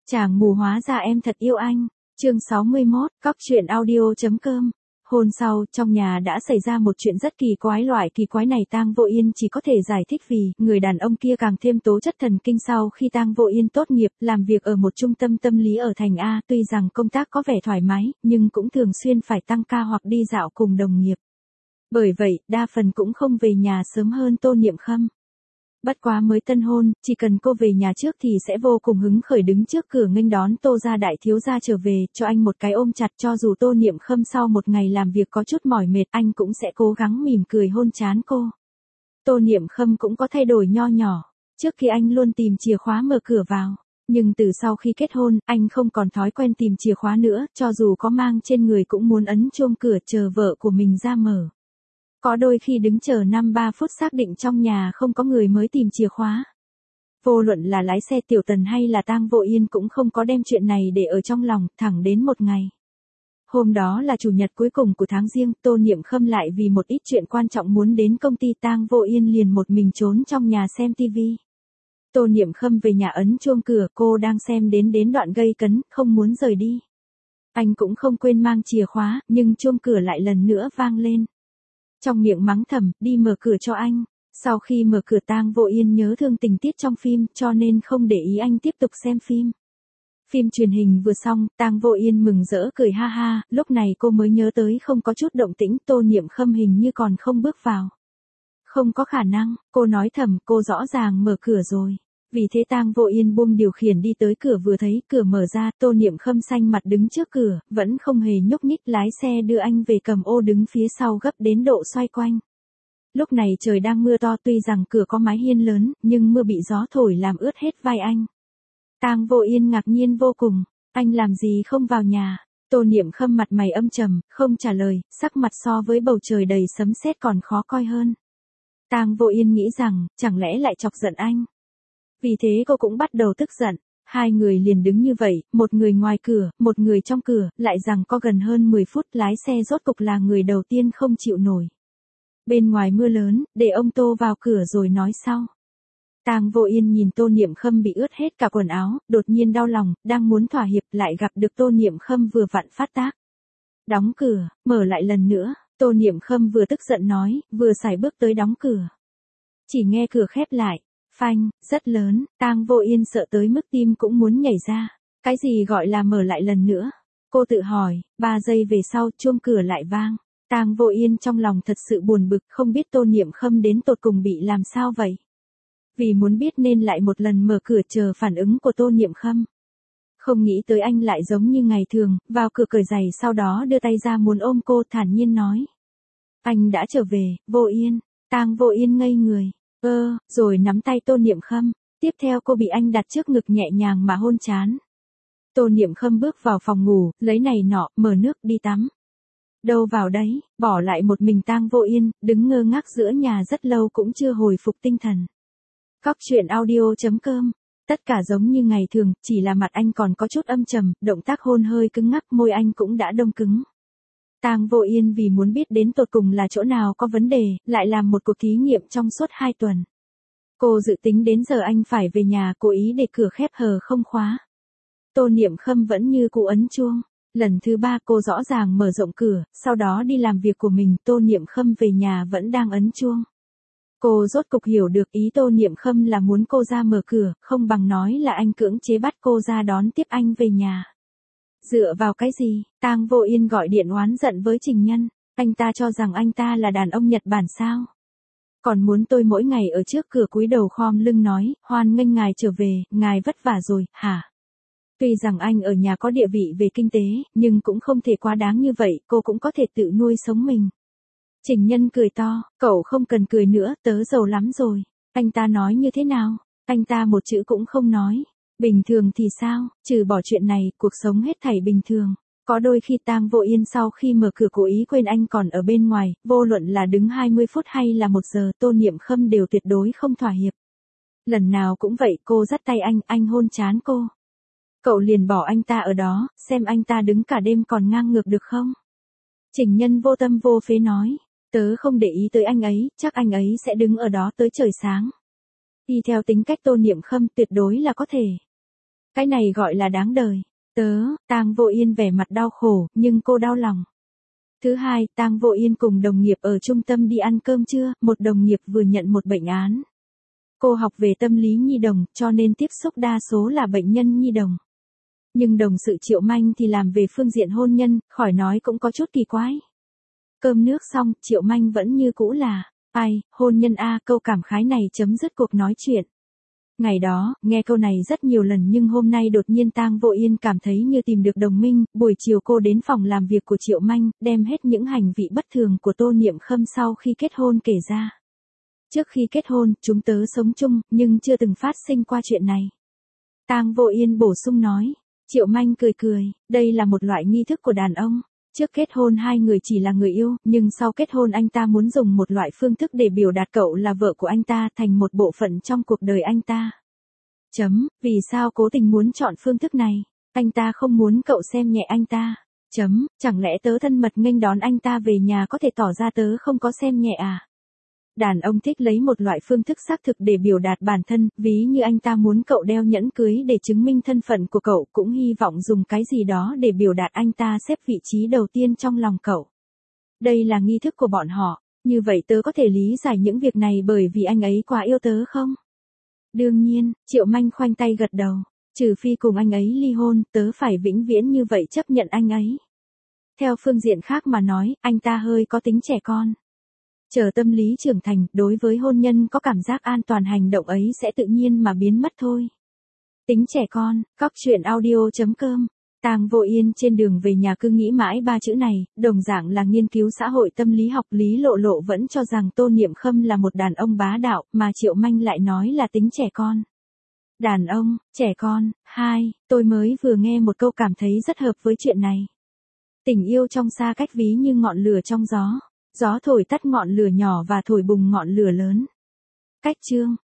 Chàng mù hóa ra em thật yêu anh. Chương 61, Cóc truyện audio.com. Hôm sau, trong nhà đã xảy ra một chuyện rất kỳ quái. Loại kỳ quái này Tang Vô Yên chỉ có thể giải thích vì người đàn ông kia càng thêm tố chất thần kinh. Sau khi Tang Vô Yên tốt nghiệp, làm việc ở một trung tâm tâm lý ở thành A, tuy rằng công tác có vẻ thoải mái, nhưng cũng thường xuyên phải tăng ca hoặc đi dạo cùng đồng nghiệp. Bởi vậy, đa phần cũng không về nhà sớm hơn Tô Niệm Khâm. Bất quá mới tân hôn, chỉ cần cô về nhà trước thì sẽ vô cùng hứng khởi đứng trước cửa nghênh đón Tô gia đại thiếu gia trở về, cho anh một cái ôm chặt. Cho dù Tô Niệm Khâm sau một ngày làm việc có chút mỏi mệt, anh cũng sẽ cố gắng mỉm cười hôn trán cô. Tô Niệm Khâm cũng có thay đổi nho nhỏ, trước khi anh luôn tìm chìa khóa mở cửa vào. Nhưng từ sau khi kết hôn, anh không còn thói quen tìm chìa khóa nữa, cho dù có mang trên người cũng muốn ấn chuông cửa chờ vợ của mình ra mở. Có đôi khi đứng chờ 5-3 phút xác định trong nhà không có người mới tìm chìa khóa. Vô luận là lái xe Tiểu Tần hay là Tang Vô Yên cũng không có đem chuyện này để ở trong lòng, thẳng đến một ngày. Hôm đó là chủ nhật cuối cùng của tháng Giêng, Tô Niệm Khâm lại vì một ít chuyện quan trọng muốn đến công ty. Tang Vô Yên liền một mình trốn trong nhà xem tivi. Tô Niệm Khâm về nhà ấn chuông cửa, cô đang xem đến đoạn gây cấn, không muốn rời đi. Anh cũng không quên mang chìa khóa, nhưng chuông cửa lại lần nữa vang lên. Trong miệng mắng thầm, đi mở cửa cho anh. Sau khi mở cửa Tang Vô Yên nhớ thương tình tiết trong phim, cho nên không để ý anh tiếp tục xem phim. Phim truyền hình vừa xong, Tang Vô Yên mừng rỡ cười ha ha, lúc này cô mới nhớ tới không có chút động tĩnh, Tô Niệm Khâm hình như còn không bước vào. Không có khả năng, cô nói thầm, cô rõ ràng mở cửa rồi. Vì thế Tang Vô Yên buông điều khiển đi tới cửa, vừa thấy cửa mở ra, Tô Niệm Khâm xanh mặt đứng trước cửa, vẫn không hề nhúc nhích. Lái xe đưa anh về cầm ô đứng phía sau gấp đến độ xoay quanh. Lúc này trời đang mưa to, tuy rằng cửa có mái hiên lớn, nhưng mưa bị gió thổi làm ướt hết vai anh. Tang Vô Yên ngạc nhiên vô cùng, anh làm gì không vào nhà? Tô Niệm Khâm mặt mày âm trầm, không trả lời, sắc mặt so với bầu trời đầy sấm sét còn khó coi hơn. Tang Vô Yên nghĩ rằng, chẳng lẽ lại chọc giận anh? Vì thế cô cũng bắt đầu tức giận. Hai người liền đứng như vậy, một người ngoài cửa, một người trong cửa, lại rằng có gần hơn 10 phút. Lái xe rốt cục là người đầu tiên không chịu nổi. Bên ngoài mưa lớn, để ông Tô vào cửa rồi nói sau. Tang Vô Yên nhìn Tô Niệm Khâm bị ướt hết cả quần áo, đột nhiên đau lòng, đang muốn thỏa hiệp lại gặp được Tô Niệm Khâm vừa vặn phát tác. Đóng cửa, mở lại lần nữa, Tô Niệm Khâm vừa tức giận nói, vừa sải bước tới đóng cửa. Chỉ nghe cửa khép lại. Phanh, rất lớn, Tang Vô Yên sợ tới mức tim cũng muốn nhảy ra. Cái gì gọi là mở lại lần nữa? Cô tự hỏi. 3 giây về sau chuông cửa lại vang. Tang Vô Yên trong lòng thật sự buồn bực, không biết Tô Niệm Khâm đến tột cùng bị làm sao vậy. Vì muốn biết nên lại một lần mở cửa chờ phản ứng của Tô Niệm Khâm. Không nghĩ tới anh lại giống như ngày thường, vào cửa cởi giày sau đó đưa tay ra muốn ôm cô, thản nhiên nói. Anh đã trở về, Vô Yên. Tang Vô Yên ngây người. Rồi nắm tay Tô Niệm Khâm. Tiếp theo cô bị anh đặt trước ngực nhẹ nhàng mà hôn trán. Tô Niệm Khâm bước vào phòng ngủ, lấy này nọ, mở nước đi tắm. Đâu vào đấy, bỏ lại một mình Tang Vô Yên, đứng ngơ ngác giữa nhà rất lâu cũng chưa hồi phục tinh thần. Cóc truyện audio.com. Tất cả giống như ngày thường, chỉ là mặt anh còn có chút âm trầm, động tác hôn hơi cứng ngắc, môi anh cũng đã đông cứng. Tang Vô Yên vì muốn biết đến tột cùng là chỗ nào có vấn đề, lại làm một cuộc thí nghiệm trong suốt 2 tuần. Cô dự tính đến giờ anh phải về nhà, cố ý để cửa khép hờ không khóa. Tô Niệm Khâm vẫn như cũ ấn chuông. Lần thứ 3 cô rõ ràng mở rộng cửa, sau đó đi làm việc của mình. Tô Niệm Khâm về nhà vẫn đang ấn chuông. Cô rốt cục hiểu được ý Tô Niệm Khâm là muốn cô ra mở cửa, không bằng nói là anh cưỡng chế bắt cô ra đón tiếp anh về nhà. Dựa vào cái gì? Tang Vô Yên gọi điện oán giận với Trình Nhân. Anh ta cho rằng anh ta là đàn ông Nhật Bản sao? Còn muốn tôi mỗi ngày ở trước cửa cúi đầu khom lưng nói, hoan nghênh ngài trở về, ngài vất vả rồi, hả? Tuy rằng anh ở nhà có địa vị về kinh tế, nhưng cũng không thể quá đáng như vậy, cô cũng có thể tự nuôi sống mình. Trình Nhân cười to, cậu không cần cười nữa, tớ giàu lắm rồi. Anh ta nói như thế nào? Anh ta một chữ cũng không nói. Bình thường thì sao, trừ bỏ chuyện này, cuộc sống hết thảy bình thường. Có đôi khi Tang Vô Yên sau khi mở cửa cố ý quên anh còn ở bên ngoài, vô luận là đứng 20 phút hay là 1 giờ, Tô Niệm Khâm đều tuyệt đối không thỏa hiệp. Lần nào cũng vậy, cô dắt tay anh hôn trán cô. Cậu liền bỏ anh ta ở đó, xem anh ta đứng cả đêm còn ngang ngược được không? Trình Nhân vô tâm vô phế nói, tớ không để ý tới anh ấy, chắc anh ấy sẽ đứng ở đó tới trời sáng. Đi theo tính cách Tô Niệm Khâm tuyệt đối là có thể. Cái này gọi là đáng đời. Tang Vô Yên vẻ mặt đau khổ, nhưng cô đau lòng. Thứ hai, Tang Vô Yên cùng đồng nghiệp ở trung tâm đi ăn cơm trưa, một đồng nghiệp vừa nhận một bệnh án. Cô học về tâm lý nhi đồng, cho nên tiếp xúc đa số là bệnh nhân nhi đồng. Nhưng đồng sự Triệu Manh thì làm về phương diện hôn nhân, khỏi nói cũng có chút kỳ quái. Cơm nước xong, Triệu Manh vẫn như cũ là, ai, hôn nhân a, câu cảm khái này chấm dứt cuộc nói chuyện. Ngày đó, nghe câu này rất nhiều lần nhưng hôm nay đột nhiên Tang Vô Yên cảm thấy như tìm được đồng minh, buổi chiều cô đến phòng làm việc của Triệu Manh, đem hết những hành vi bất thường của Tô Niệm Khâm sau khi kết hôn kể ra. Trước khi kết hôn, chúng tớ sống chung, nhưng chưa từng phát sinh qua chuyện này. Tang Vô Yên bổ sung nói. Triệu Manh cười cười, đây là một loại nghi thức của đàn ông. Trước kết hôn hai người chỉ là người yêu, nhưng sau kết hôn anh ta muốn dùng một loại phương thức để biểu đạt cậu là vợ của anh ta thành một bộ phận trong cuộc đời anh ta. Vì sao cố tình muốn chọn phương thức này? Anh ta không muốn cậu xem nhẹ anh ta. Chẳng lẽ tớ thân mật nghênh đón anh ta về nhà có thể tỏ ra tớ không có xem nhẹ à? Đàn ông thích lấy một loại phương thức xác thực để biểu đạt bản thân, ví như anh ta muốn cậu đeo nhẫn cưới để chứng minh thân phận của cậu, cũng hy vọng dùng cái gì đó để biểu đạt anh ta xếp vị trí đầu tiên trong lòng cậu. Đây là nghi thức của bọn họ, như vậy tớ có thể lý giải những việc này bởi vì anh ấy quá yêu tớ không? Đương nhiên, Triệu Manh khoanh tay gật đầu, trừ phi cùng anh ấy ly hôn, tớ phải vĩnh viễn như vậy chấp nhận anh ấy. Theo phương diện khác mà nói, anh ta hơi có tính trẻ con. Chờ tâm lý trưởng thành, đối với hôn nhân có cảm giác an toàn hành động ấy sẽ tự nhiên mà biến mất thôi. Tính trẻ con, cóc truyện audio.com. Tang Vô Yên trên đường về nhà cứ nghĩ mãi ba chữ này, đồng dạng là nghiên cứu xã hội tâm lý học. Lý Lộ Lộ vẫn cho rằng Tô Niệm Khâm là một đàn ông bá đạo, mà Triệu Manh lại nói là tính trẻ con. Đàn ông, trẻ con, tôi mới vừa nghe một câu cảm thấy rất hợp với chuyện này. Tình yêu trong xa cách ví như ngọn lửa trong gió. Gió thổi tắt ngọn lửa nhỏ và thổi bùng ngọn lửa lớn. Cách chương